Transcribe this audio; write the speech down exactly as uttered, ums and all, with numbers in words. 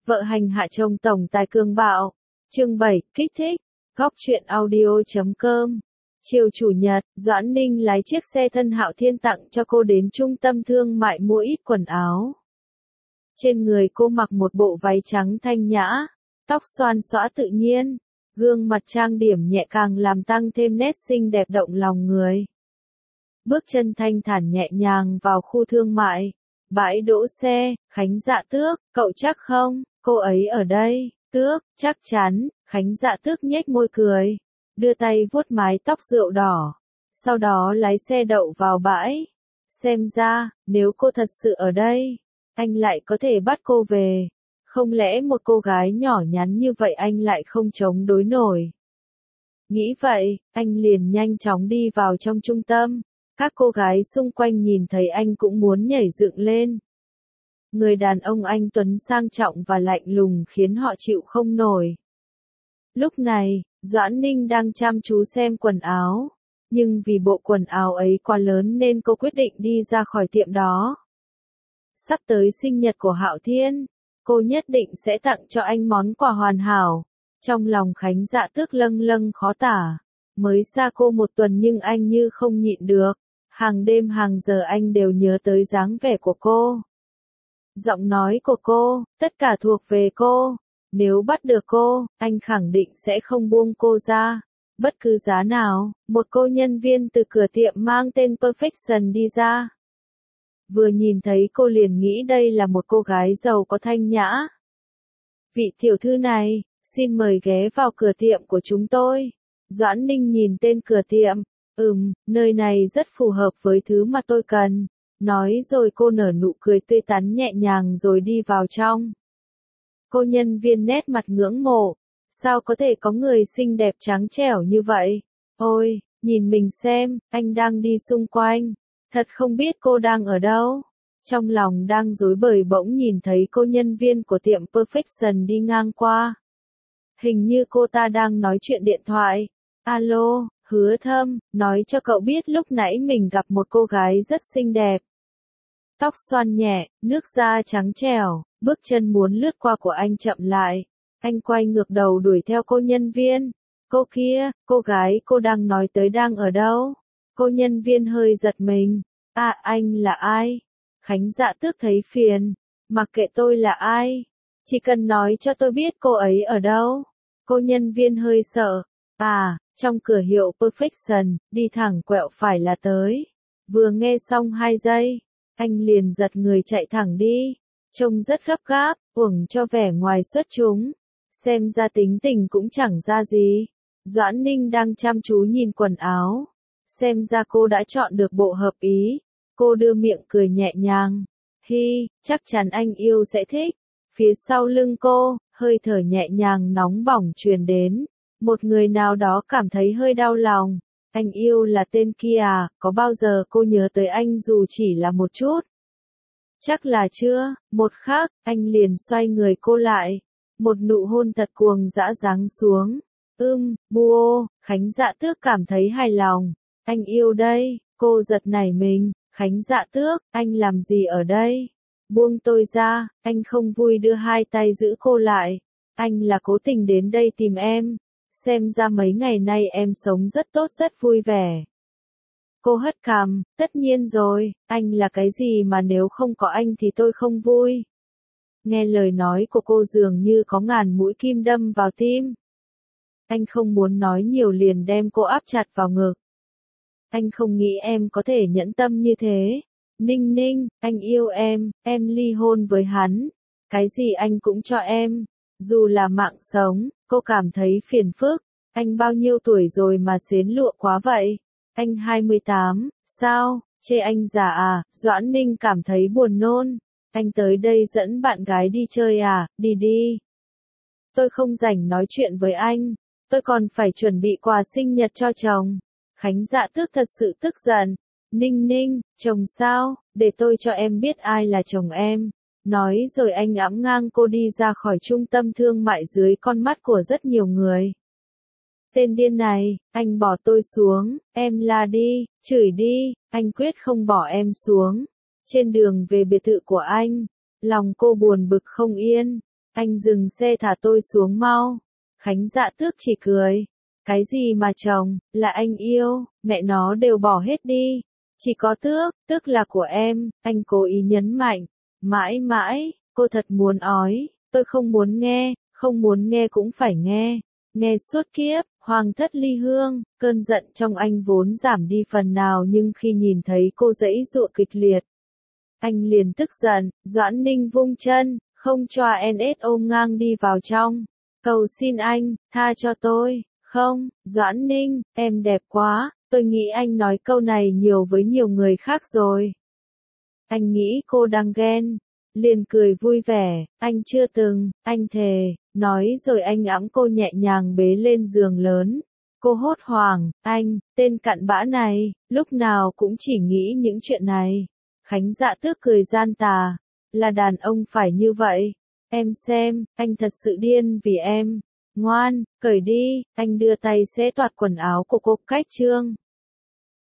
Vợ hành hạ chồng tổng tài cường bạo. Chương bảy, kích thích. Góc truyện audio chấm com. Chiều chủ nhật, Doãn Ninh lái chiếc xe thân Hạo Thiên tặng cho cô đến trung tâm thương mại mua ít quần áo. Trên người cô mặc một bộ váy trắng thanh nhã, tóc xoăn xõa tự nhiên, gương mặt trang điểm nhẹ càng làm tăng thêm nét xinh đẹp động lòng người. Bước chân thanh thản nhẹ nhàng vào khu thương mại, bãi đỗ xe. Khánh Dạ Tước, cậu chắc không, cô ấy ở đây. Tước, chắc chắn. Khánh Dạ Tước nhếch môi cười, đưa tay vuốt mái tóc rượu đỏ, sau đó lái xe đậu vào bãi. Xem ra, nếu cô thật sự ở đây, anh lại có thể bắt cô về. Không lẽ một cô gái nhỏ nhắn như vậy anh lại không chống đối nổi? Nghĩ vậy, anh liền nhanh chóng đi vào trong trung tâm. Các cô gái xung quanh nhìn thấy anh cũng muốn nhảy dựng lên. Người đàn ông anh tuấn sang trọng và lạnh lùng khiến họ chịu không nổi. Lúc này, Doãn Ninh đang chăm chú xem quần áo, nhưng vì bộ quần áo ấy quá lớn nên cô quyết định đi ra khỏi tiệm đó. Sắp tới sinh nhật của Hạo Thiên, cô nhất định sẽ tặng cho anh món quà hoàn hảo. Trong lòng Khánh Dạ Tước lâng lâng khó tả, mới xa cô một tuần nhưng anh như không nhịn được, hàng đêm hàng giờ anh đều nhớ tới dáng vẻ của cô. Giọng nói của cô, tất cả thuộc về cô. Nếu bắt được cô, anh khẳng định sẽ không buông cô ra. Bất cứ giá nào, một cô nhân viên từ cửa tiệm mang tên Perfection đi ra. Vừa nhìn thấy cô liền nghĩ đây là một cô gái giàu có thanh nhã. Vị tiểu thư này, xin mời ghé vào cửa tiệm của chúng tôi. Doãn Ninh nhìn tên cửa tiệm, ừm, nơi này rất phù hợp với thứ mà tôi cần. Nói rồi cô nở nụ cười tươi tắn nhẹ nhàng rồi đi vào trong. Cô nhân viên nét mặt ngưỡng mộ. Sao có thể có người xinh đẹp trắng trẻo như vậy? Ôi, nhìn mình xem, anh đang đi xung quanh. Thật không biết cô đang ở đâu. Trong lòng đang rối bời bỗng nhìn thấy cô nhân viên của tiệm Perfection đi ngang qua. Hình như cô ta đang nói chuyện điện thoại. Alo, Hứa Thâm, nói cho cậu biết lúc nãy mình gặp một cô gái rất xinh đẹp. Tóc xoăn nhẹ, nước da trắng trẻo, bước chân muốn lướt qua của anh chậm lại. Anh quay ngược đầu đuổi theo cô nhân viên. Cô kia, cô gái cô đang nói tới đang ở đâu? Cô nhân viên hơi giật mình. À, anh là ai? Khánh Dạ Tước thấy phiền. Mặc kệ tôi là ai, chỉ cần nói cho tôi biết cô ấy ở đâu. Cô nhân viên hơi sợ. À, trong cửa hiệu Perfection, đi thẳng quẹo phải là tới. Vừa nghe xong hai giây, anh liền giật người chạy thẳng đi. Trông rất gấp gáp, uổng cho vẻ ngoài xuất chúng. Xem ra tính tình cũng chẳng ra gì. Doãn Ninh đang chăm chú nhìn quần áo. Xem ra cô đã chọn được bộ hợp ý. Cô đưa miệng cười nhẹ nhàng. Hi, chắc chắn anh yêu sẽ thích. Phía sau lưng cô, hơi thở nhẹ nhàng nóng bỏng truyền đến. Một người nào đó cảm thấy hơi đau lòng. Anh yêu là tên kia à, có bao giờ cô nhớ tới anh dù chỉ là một chút? Chắc là chưa. Một khắc, anh liền xoay người cô lại. Một nụ hôn thật cuồng dã giáng xuống. Ưm, Buô, Khánh Dạ Tước cảm thấy hài lòng. Anh yêu đây. Cô giật nảy mình. Khánh Dạ Tước, anh làm gì ở đây? Buông tôi ra. Anh không vui đưa hai tay giữ cô lại. Anh là cố tình đến đây tìm em. Xem ra mấy ngày nay em sống rất tốt rất vui vẻ. Cô hất cằm, tất nhiên rồi, anh là cái gì mà nếu không có anh thì tôi không vui. Nghe lời nói của cô dường như có ngàn mũi kim đâm vào tim. Anh không muốn nói nhiều liền đem cô áp chặt vào ngực. Anh không nghĩ em có thể nhẫn tâm như thế. Ninh Ninh, anh yêu em, em ly hôn với hắn. Cái gì anh cũng cho em. Dù là mạng sống, cô cảm thấy phiền phức. Anh bao nhiêu tuổi rồi mà xến lụa quá vậy? Anh hai mươi tám, sao, chê anh già à? Doãn Ninh cảm thấy buồn nôn. Anh tới đây dẫn bạn gái đi chơi à? Đi đi. Tôi không rảnh nói chuyện với anh. Tôi còn phải chuẩn bị quà sinh nhật cho chồng. Khánh Dạ Tước thật sự tức giận. Ninh Ninh, chồng sao? Để tôi cho em biết ai là chồng em. Nói rồi anh ẵm ngang cô đi ra khỏi trung tâm thương mại dưới con mắt của rất nhiều người. Tên điên này, anh bỏ tôi xuống, em la đi, chửi đi, anh quyết không bỏ em xuống. Trên đường về biệt thự của anh, lòng cô buồn bực không yên. Anh dừng xe thả tôi xuống mau. Khánh Dạ Tước chỉ cười. Cái gì mà chồng, là anh yêu, mẹ nó đều bỏ hết đi. Chỉ có Tước, Tước là của em, anh cố ý nhấn mạnh. Mãi mãi, cô thật muốn ói, tôi không muốn nghe, không muốn nghe cũng phải nghe. Nghe suốt kiếp, hoàng thất ly hương, cơn giận trong anh vốn giảm đi phần nào nhưng khi nhìn thấy cô giãy giụa kịch liệt. Anh liền tức giận, Doãn Ninh vung chân, không cho en ét ôm ngang đi vào trong. Cầu xin anh, tha cho tôi. Không, Doãn Ninh, em đẹp quá, tôi nghĩ anh nói câu này nhiều với nhiều người khác rồi. Anh nghĩ cô đang ghen. Liền cười vui vẻ, anh chưa từng, anh thề, nói rồi anh ẵm cô nhẹ nhàng bế lên giường lớn. Cô hốt hoảng, anh, tên cặn bã này, lúc nào cũng chỉ nghĩ những chuyện này. Khánh Dạ Tước cười gian tà, là đàn ông phải như vậy. Em xem, anh thật sự điên vì em. Ngoan, cởi đi, anh đưa tay xé toạc quần áo của cô cách trương.